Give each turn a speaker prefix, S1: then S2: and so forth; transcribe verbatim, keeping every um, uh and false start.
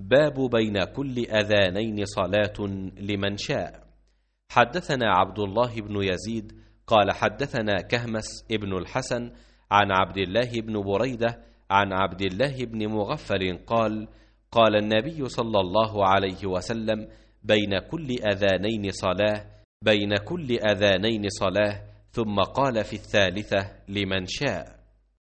S1: باب بين كل أذانين صلاة لمن شاء. حدثنا عبد الله بن يزيد قال حدثنا كهمس ابن الحسن عن عبد الله بن بريدة عن عبد الله بن مغفل قال قال النبي صلى الله عليه وسلم بين كل أذانين صلاة بين كل أذانين صلاة ثم قال في الثالثة لمن شاء.